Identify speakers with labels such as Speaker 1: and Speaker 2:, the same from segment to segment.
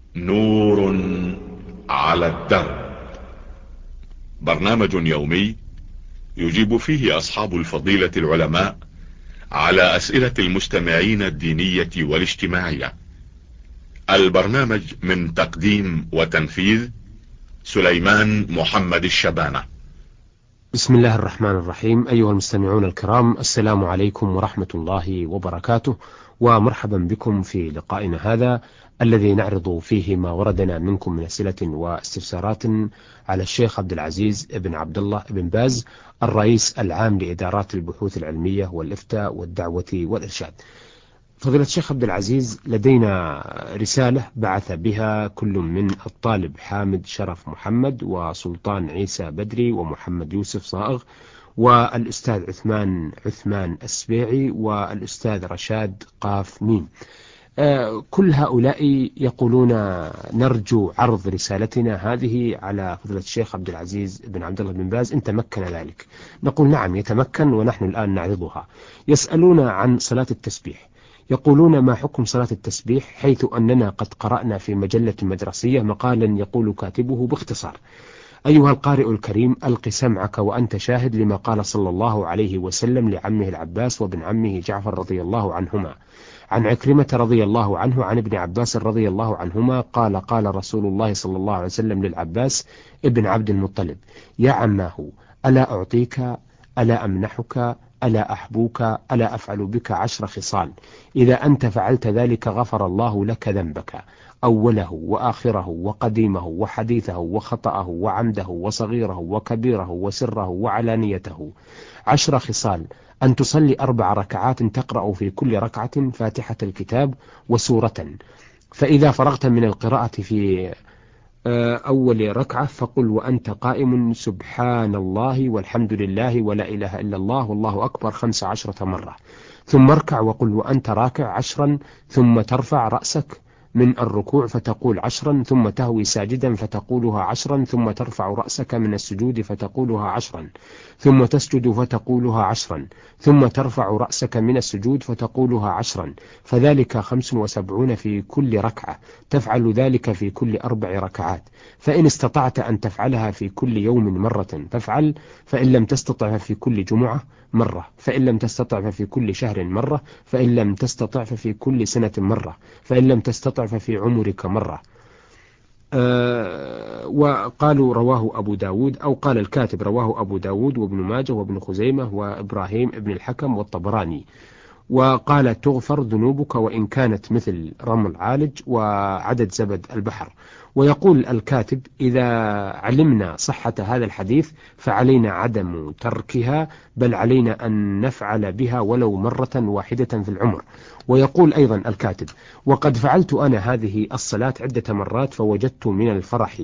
Speaker 1: نور على الدرب. برنامج يومي يجيب فيه أصحاب الفضيلة العلماء على أسئلة المستمعين الدينية والاجتماعية. البرنامج من تقديم وتنفيذ سليمان محمد الشبانة.
Speaker 2: بسم الله الرحمن الرحيم. أيها المستمعون الكرام، السلام عليكم ورحمة الله وبركاته، ومرحبا بكم في لقائنا هذا الذي نعرض فيه ما وردنا منكم من أسئلة واستفسارات على الشيخ عبد العزيز بن عبد الله بن باز، الرئيس العام لإدارات البحوث العلمية والإفتاء والدعوة والإرشاد. فضيلة الشيخ عبد العزيز، لدينا رسالة بعث بها كل من الطالب حامد شرف محمد، وسلطان عيسى بدري، ومحمد يوسف صائغ، والأستاذ عثمان السبيعي، والأستاذ رشاد قاف ميم. كل هؤلاء يقولون نرجو عرض رسالتنا هذه على فضيلة الشيخ عبد العزيز بن عبد الله بن باز إن تمكن ذلك. نقول نعم يتمكن، ونحن الآن نعرضها. يسألون عن صلاة التسبيح، يقولون ما حكم صلاة التسبيح، حيث أننا قد قرأنا في مجلة مدرسية مقالا يقول كاتبه باختصار: أيها القارئ الكريم، ألق سمعك وأنت شاهد لما قال صلى الله عليه وسلم لعمه العباس وابن عمه جعفر رضي الله عنهما، عن عكرمة رضي الله عنه عن ابن عباس رضي الله عنهما قال: قال رسول الله صلى الله عليه وسلم للعباس ابن عبد المطلب: يا عماه، ألا أعطيك، ألا أمنحك، ألا أحبوك، ألا أفعل بك 10 خصال، إذا أنت فعلت ذلك غفر الله لك ذنبك، أوله وآخره وقديمه وحديثه وخطأه وعمده وصغيره وكبيره وسره وعلانيته. 10 خصال: أن تصلي 4 ركعات تقرأ في كل ركعة فاتحة الكتاب وسورة، فإذا فرغت من القراءة في أول ركعة فقل وأنت قائم: سبحان الله والحمد لله ولا إله إلا الله والله أكبر 15 مرة، ثم اركع وقل وأنت راكع 10، ثم ترفع رأسك من الركوع فتقول 10، ثم تهوي ساجدا فتقولها 10، ثم ترفع رأسك من السجود فتقولها 10، ثم تسجد فتقولها 10، ثم ترفع رأسك من السجود فتقولها 10، فذلك 75 في كل ركعة، تفعل ذلك في كل 4 ركعات، فإن استطعت أن تفعلها في كل يوم مرة فافعل، فإن لم تستطع ففي كل جمعة مرة، فإن لم تستطع ففي كل شهر مرة، فإن لم تستطع ففي كل سنة مرة، فإن لم تستطع ففي عمرك مرة. وقالوا رواه أبو داود، أو قال الكاتب رواه أبو داود وابن ماجه وابن خزيمة وإبراهيم ابن الحكم والطبراني. وقال تغفر ذنوبك وإن كانت مثل رمل عالج وعدد زبد البحر. ويقول الكاتب: إذا علمنا صحة هذا الحديث فعلينا عدم تركها، بل علينا أن نفعل بها ولو مرة واحدة في العمر. ويقول أيضا الكاتب: وقد فعلت أنا هذه الصلاة عدة مرات، فوجدت من الفرح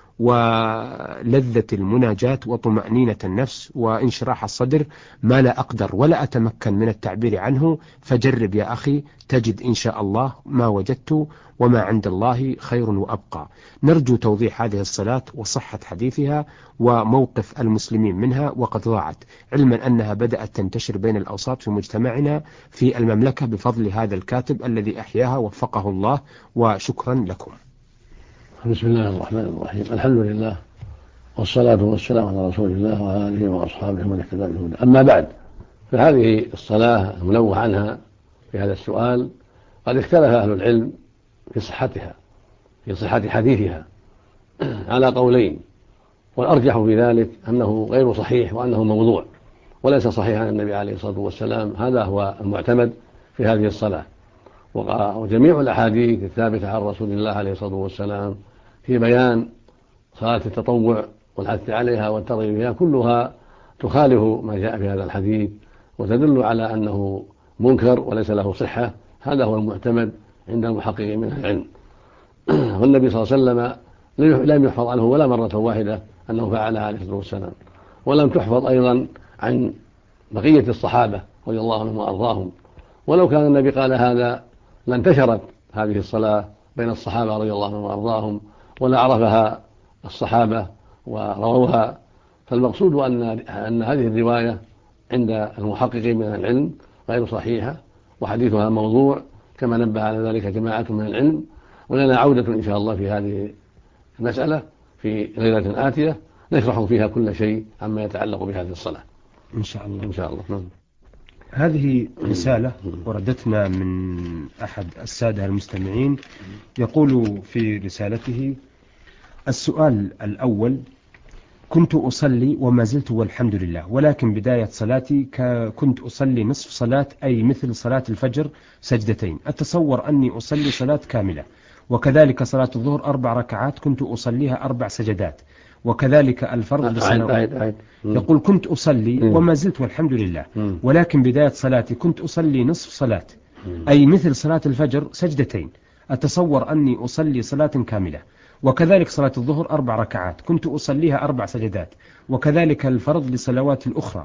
Speaker 2: ولذة المناجاة وطمأنينة النفس وانشراح الصدر ما لا أقدر ولا أتمكن من التعبير عنه، فجرب يا أخي تجد إن شاء الله ما وجدت، وما عند الله خير وأبقى. نرجو توضيح هذه الصلاة وصحة حديثها وموقف المسلمين منها، وقد ضاعت، علما أنها بدأت تنتشر بين الأوساط في مجتمعنا في المملكة بفضل هذا الكاتب الذي أحياها وفقه الله، وشكرا لكم.
Speaker 3: بسم الله الرحمن الرحيم. الحمد لله والصلاة والسلام على رسول الله وعلى آله وأصحابه ومن اهتدى بهداه. أما بعد، فهذه الصلاة المنوه عنها في هذا السؤال قد اختلف أهل العلم في صحتها، في صحة حديثها على قولين، والأرجح في ذلك أنه غير صحيح وأنه موضوع وليس صحيح عن النبي عليه الصلاة والسلام. هذا هو المعتمد في هذه الصلاة. وجميع الأحاديث الثابتة عن رسول الله عليه الصلاة والسلام في بيان صلاة التطوع والحث عليها والترغيب فيها كلها تخالف ما جاء في هذا الحديث وتدل على أنه منكر وليس له صحة. هذا هو المعتمد عند المحققين من العلم. والنبي صلى الله عليه وسلم لم يحفظ عنه ولا مرة واحدة أنه فعلها عليه الصلاة والسلام، ولم تحفظ أيضا عن بقية الصحابة رضي الله عنهم وأرضاهم. ولو كان النبي قال هذا لانتشرت هذه الصلاة بين الصحابة رضي الله عنهم وأرضاهم ولا عرفها الصحابة ورووها. فالمقصود أن هذه الرواية عند المحققين من العلم غير صحيحة وحديثها موضوع كما نبه على ذلك جماعة من العلم. ولنا عودة إن شاء الله في هذه المسألة في ليلة آتية نشرح فيها كل شيء عما يتعلق بهذه الصلاة
Speaker 2: إن شاء الله.
Speaker 3: إن شاء الله. نعم.
Speaker 2: هذه رسالة وردتنا من أحد السادة المستمعين، يقول في رسالته: السؤال الأول: كنت أصلي وما زلت والحمد لله، ولكن بداية صلاتي كنت أصلي نصف صلاة، أي مثل صلاة الفجر سجدتين. أتصور أني أصلي صلاة كاملة، وكذلك صلاة الظهر 4 ركعات كنت أصليها 4 سجدات، وكذلك الفرض لصلاة. يقول: كنت أصلي وما زلت والحمد لله، ولكن بداية صلاتي كنت أصلي نصف صلاة، أي مثل صلاة الفجر سجدتين. أتصور أني أصلي صلاة كاملة، وكذلك صلاة الظهر 4 ركعات كنت أصليها 4 سجدات، وكذلك الفرض لصلوات الأخرى.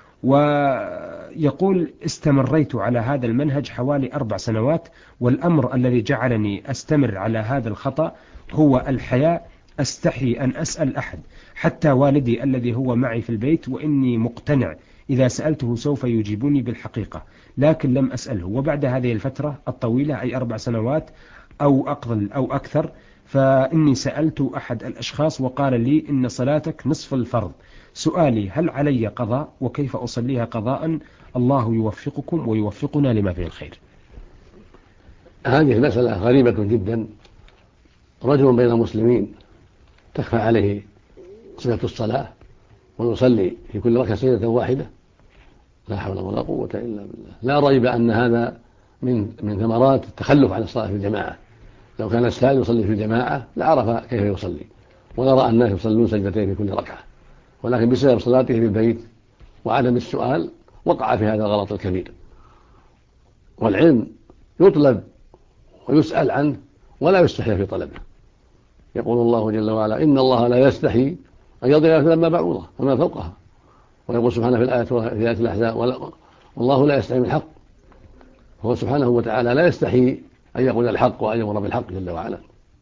Speaker 2: ويقول: استمريت على هذا المنهج حوالي 4 سنوات، والأمر الذي جعلني أستمر على هذا الخطأ هو الحياء. أستحي أن أسأل أحد، حتى والدي الذي هو معي في البيت، وإني مقتنع إذا سألته سوف يجيبني بالحقيقة، لكن لم أسأله. وبعد هذه الفترة الطويلة، أي 4 سنوات أو أقل أو أكثر، فإني سألت أحد الأشخاص وقال لي: إن صلاتك نصف الفرض. سؤالي: هل علي قضاء؟ وكيف أصليها قضاء؟ الله يوفقكم ويوفقنا لما فيه الخير.
Speaker 3: هذه المسألة غريبة جدا. رجل بين المسلمين تخفى عليه صفة الصلاة ويصلي في كل ركعة سجدة واحدة، لا حول ولا قوة إلا بالله. لا ريب أن هذا من ثمرات التخلف عن الصلاة في الجماعة. لو كان السائل يصلي في الجماعة لعرف كيف يصلي، ونرى الناس يصلون سجدتين في كل ركعة، ولكن بسبب صلاته في البيت وعدم السؤال وقع في هذا الغلط الكبير. والعلم يطلب ويسأل عنه ولا يستحي في طلبه. يقول الله جل وعلا: إن الله لا يستحي أن يضرب مثلا ما بعوضة وما فوقها. ويقول سبحانه في آية الأحزاب: والله لا يستحي من الحق. هو سبحانه وتعالى لا يستحي أن يقول الحق وأن يأمر بالحق جل وعلا.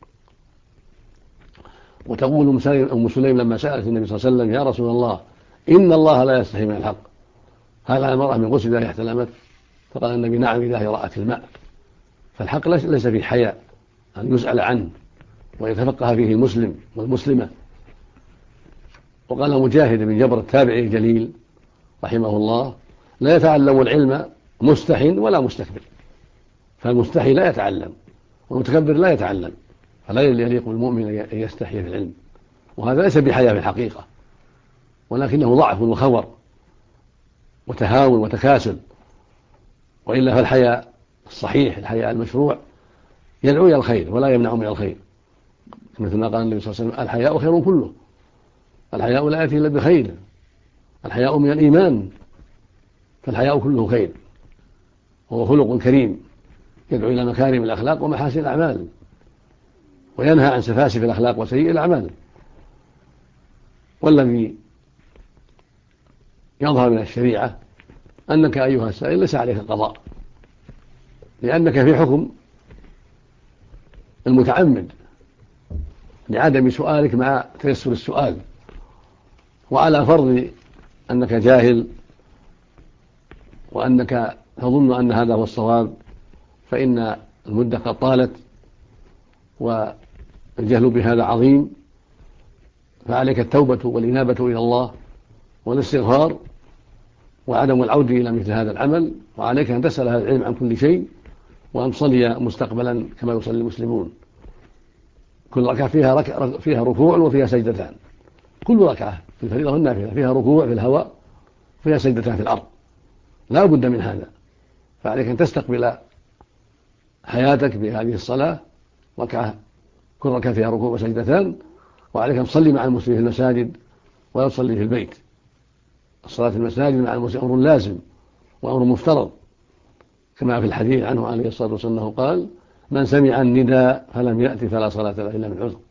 Speaker 3: وتقول أم سليم لما سألت النبي صلى الله عليه وسلم: يا رسول الله، إن الله لا يستحي من الحق، هل على المرأة من غسل إذا احتلمت؟ فقال النبي: نعم، إذا رأت الماء. فالحق ليس فيه حياء أن يسأل عنه ويتفقه فيه المسلم والمسلمة. وقال مجاهد بن جبر التابعي الجليل رحمه الله: لا يتعلم العلم مستح ولا مستكبر. فالمستحي لا يتعلم، والمتكبر لا يتعلم، فلا يليق بالمؤمن أن يستحي في العلم. وهذا ليس بحياء في الحقيقة، ولكنه ضعف وخور وتهاون وتكاسل. وإلا فالحياء الصحيح، الحياء المشروع، يدعو إلى الخير ولا يمنع من الخير، مثل ما قال النبي صلى الله عليه وسلم: الحياء خير كله. الحياء لا يأتي إلا بخير، الحياء من الإيمان، فالحياء كله خير، وهو خلق كريم يدعو إلى مكارم الأخلاق ومحاسن الأعمال، وينهى عن سفاسف الأخلاق وسيء الأعمال. والذي يظهر من الشريعة أنك أيها السائل ليس عليك قضاء، لأنك في حكم المتعمد لعدم سؤالك مع تيسر السؤال، وعلى فرض أنك جاهل وأنك تظن أن هذا هو الصواب، فإن المدة قد طالت والجهل بهذا عظيم، فعليك التوبة والإنابة إلى الله والاستغفار وعدم العود إلى مثل هذا العمل. وعليك أن تسأل هذا العلم عن كل شيء، وأن تصلي مستقبلا كما يصلي المسلمون. كل ركعة فيها ركوع وفيها سجدتان، كل ركعة في الفريضة والنافلة فيها ركوع في الهواء وفيها سجدتان في الأرض، لا بد من هذا. فعليك أن تستقبل حياتك بهذه الصلاة، كل ركعة فيها ركوع وسجدتان، وعليك أن تصلي مع المسلمين في المساجد ولا تصلي في البيت. الصلاة في المساجد مع المسلمين أمر لازم وأمر مفترض، كما في الحديث عنه عليه الصلاة والسلام أنه قال: من سمع النداء فلم يأتي فلا صلاة له إلا من عذر.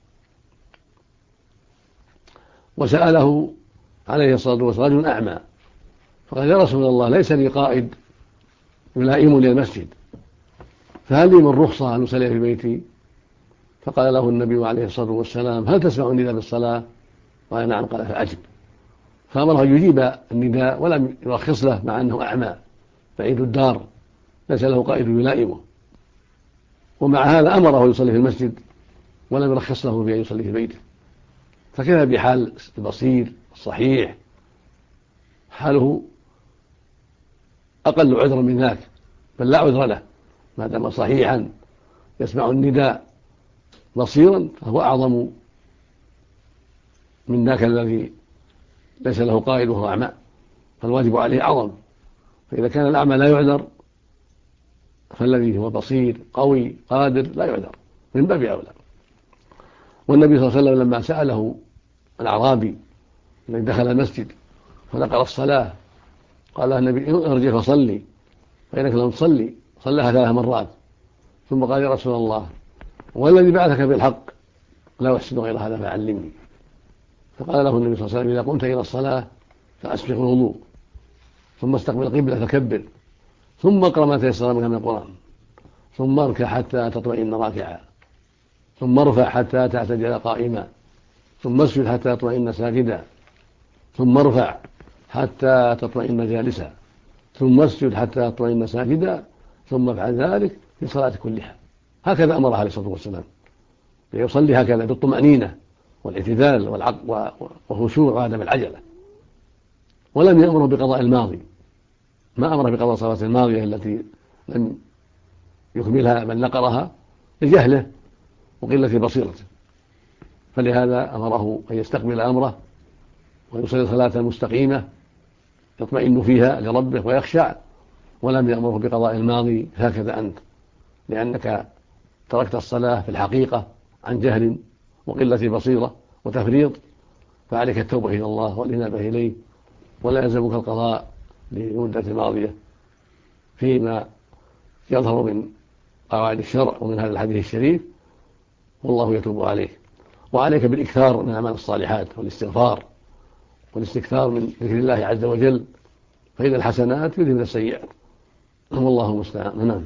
Speaker 3: وسأله عليه الصلاة والسلام رجل أعمى فقال: يا رسول الله، ليس لي قائد يلائمني المسجد، فهل لي من رخصة أن أصلي في بيتي؟ فقال له النبي عليه الصلاة والسلام: هل تسمع النداء بالصلاة؟ قال: نعم. قال: فأجب. فأمره يجيب النداء ولم يرخص له، مع أنه أعمى بعيد الدار ليس له قائد يلائمه. ومع هذا أمره يصلي في المسجد ولم يرخص له بأن يصلي في بيته. فكذا بحال البصير الصحيح، حاله أقل عذرا من ذاك، بل لا عذر له ما دام صحيحا يسمع النداء بصيرا، فهو أعظم من ذاك الذي ليس له قائد وهو أعمى، فالواجب عليه أعظم. فإذا كان الأعمى لا يعذر، فالذي هو بصير قوي قادر لا يعذر من باب أولى. والنبي صلى الله عليه وسلم لما سأله الأعرابي الذي دخل المسجد فنقل الصلاة قال النبي ارجع فصلي فإنك لم تصلي، صلىها 3 مرات، ثم قال يا رسول الله والذي بعثك بالحق لا أحسن غير هذا فعلمني. فقال له النبي صلى الله عليه وسلم إذا قمت إلى الصلاة فأسبغ الوضوء، ثم استقبل القبلة فكبر، ثم اقرأ ما تيسر منها من القرآن، ثم اركع حتى تطمئن راكعا، ثم ارفع حتى تعتدل قائما، ثم اسجد حتى تطمئن ساجدا، ثم ارفع حتى تطمئن جالسا، ثم اسجد حتى تطمئن ساجدا، ثم افعل ذلك في صلاة كلها. هكذا أمر عليه الصلاة والسلام ليصلي هكذا بالطمأنينة والاعتدال والخشوع وعدم العجلة. ولم يأمره بقضاء الماضي، ما أمره بقضاء صلاة الماضية التي لم يكملها بل نقرها لجهله وقلة بصيرته، فلهذا أمره أن يستقبل أمره ويصلي صلاة مستقيمة يطمئن فيها لربه ويخشع. ولم يأمره بقضاء الماضي هكذا أنت، لأنك تركت الصلاة في الحقيقة عن جهل وقلة بصيرة وتفريط، فعليك التوبة إلى الله والإنابة إليه، ولا يلزمك القضاء لمدة ماضية فيما يظهر من قواعد الشرع ومن هذا الحديث الشريف، والله يتوب عليه. وعليك بالإكثار من أعمال الصالحات والاستغفار والاستكثار من ذكر الله عز وجل، فإن الحسنات يذهبن السيئات، والله المستعان. نعم.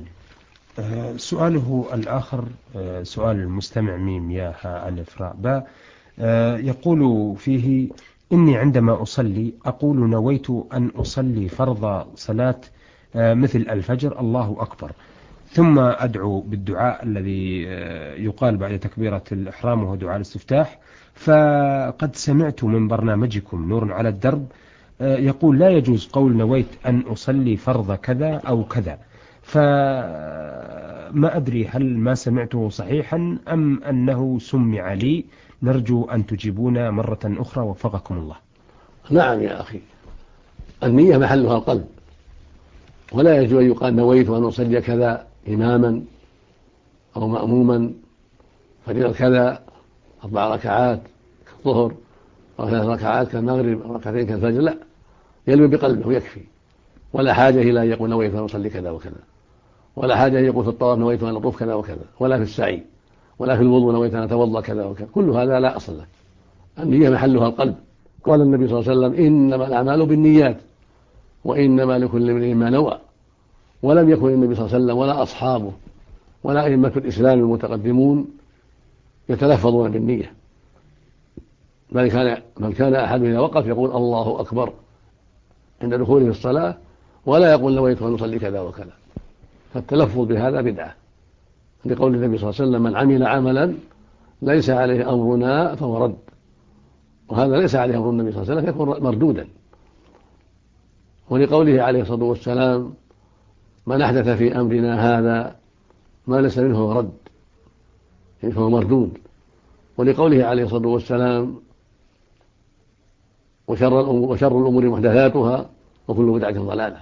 Speaker 2: سؤاله الآخر سؤال المستمع ميم يا ها ألف راء باء، يقول فيه إني عندما أصلي أقول نويت أن أصلي فرض صلاة مثل الفجر الله أكبر، ثم أدعو بالدعاء الذي يقال بعد تكبيرة الإحرام وهو دعاء الاستفتاح، فقد سمعت من برنامجكم نور على الدرب يقول لا يجوز قول نويت أن أصلي فرض كذا أو كذا، فما أدري هل ما سمعته صحيحا أم أنه سمع لي، نرجو أن تجيبونا مرة أخرى وفقكم الله.
Speaker 3: نعم يا أخي، النية محلها القلب، ولا يجوز أن يقال نويت أن أصلي كذا إماما أو مأموما فريضة كذا 4 ركعات كالظهر أو 3 ركعات كالمغرب أو 2 ركعتين كالفجر، لا، يلوي بقلبه ويكفي، ولا حاجة إلى أن يقول نويت أن أصلي كذا وكذا، ولا حاجة أن يقول في الطواف نويت أن أطوف كذا وكذا، ولا في السعي، ولا في الوضوء نويت أن أتوضأ كذا وكذا، كل هذا لا أصل له. النية محلها القلب. قال النبي صلى الله عليه وسلم إنما الأعمال بالنيات وإنما لكل امرئ ما نوى. ولم يكن النبي صلى الله عليه وسلم ولا أصحابه ولا أئمة الإسلام المتقدمون يتلفظون بالنية، بل كان أحد إذا وقف يقول الله أكبر عند دخوله في الصلاة، ولا يقول نويت أن أصلي كذا وكذا. فالتلفظ بهذا بدعة، لقول النبي صلى الله عليه وسلم من عمل عملا ليس عليه أمرنا فهو رد، وهذا ليس عليه أمر النبي صلى الله عليه وسلم يكون مردودا. ولقوله عليه الصلاة والسلام من أحدث في أمرنا هذا ما ليس منه هو رد، فهو مردود. ولقوله عليه الصلاة والسلام وشر الأمور محدثاتها وكل بدعة ضلالة.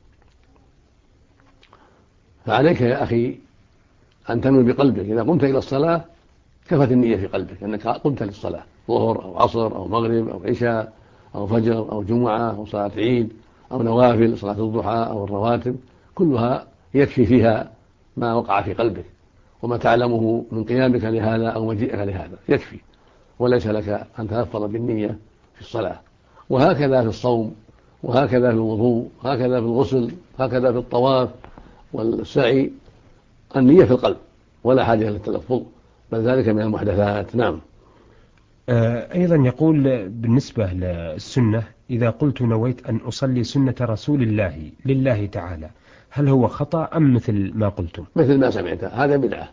Speaker 3: فعليك يا أخي أن تنوي بقلبك إذا قمت إلى الصلاة، كفت النية في قلبك أنك قمت للصلاة، ظهر أو عصر أو مغرب أو عشاء أو فجر أو جمعة أو صلاة عيد أو نوافل صلاة الضحى أو الرواتب، كلها يكفي فيها ما وقع في قلبك وما تعلمه من قيامك لهذا أو مجيئك لهذا، يكفي، وليس لك أن تلفظ بالنية في الصلاة. وهكذا في الصوم، وهكذا في الوضوء، هكذا في الغسل، هكذا في الطواف والسعي، النية في القلب ولا حاجة للتلفظ، بل ذلك من المحدثات. نعم.
Speaker 2: أيضا يقول بالنسبة للسنة إذا قلت نويت أن أصلي سنة رسول الله لله تعالى، هل هو خطأ أم مثل ما قلتم؟
Speaker 3: مثل ما سمعت، هذا بدعة،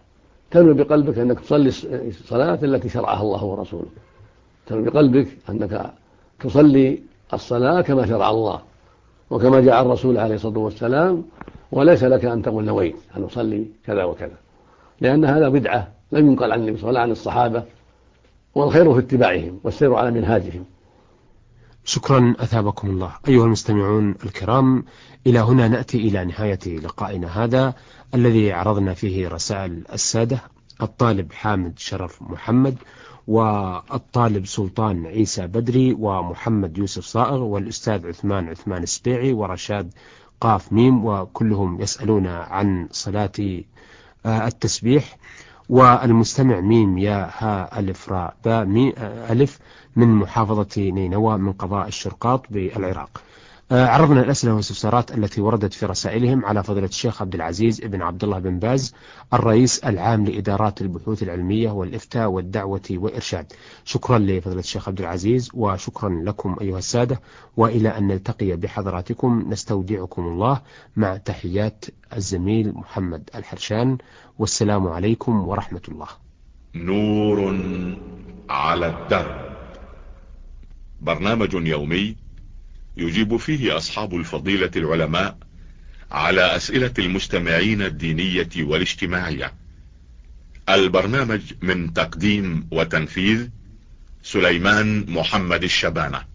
Speaker 3: تنوي بقلبك أنك تصلي الصلاة التي شرعها الله ورسوله، تنوي بقلبك أنك تصلي الصلاة كما شرع الله وكما جاء الرسول عليه الصلاة والسلام، وليس لك أن تقول نويت أن أصلي كذا وكذا، لأن هذا بدعة لم ينقل عن النبي صلى الله عليه وسلم عن الصحابة، والخير في اتباعهم والسير على منهاجهم.
Speaker 2: شكرا أثابكم الله. أيها المستمعون الكرام، إلى هنا نأتي إلى نهاية لقائنا هذا الذي عرضنا فيه رسائل السادة الطالب حامد شرف محمد، والطالب سلطان عيسى بدري، ومحمد يوسف صائغ، والأستاذ عثمان السبيعي، ورشاد قاف ميم، وكلهم يسألون عن صلاة التسبيح. والمستمع ميم يا ها ألف راء باء مي ألف من محافظة نينوى من قضاء الشرقاط بالعراق. عرضنا الأسئلة والاستفسارات التي وردت في رسائلهم على فضيلة الشيخ عبد العزيز بن عبد الله بن باز، الرئيس العام لإدارات البحوث العلمية والإفتاء والدعوة والإرشاد. شكرا لفضيلة الشيخ عبد العزيز، وشكرا لكم أيها السادة، وإلى أن نلتقي بحضراتكم نستودعكم الله مع تحيات الزميل محمد الحرشان، والسلام عليكم ورحمة الله.
Speaker 1: نور على الدرب، برنامج يومي يجيب فيه أصحاب الفضيلة العلماء على أسئلة المستمعين الدينية والاجتماعية. البرنامج من تقديم وتنفيذ سليمان محمد الشبانة.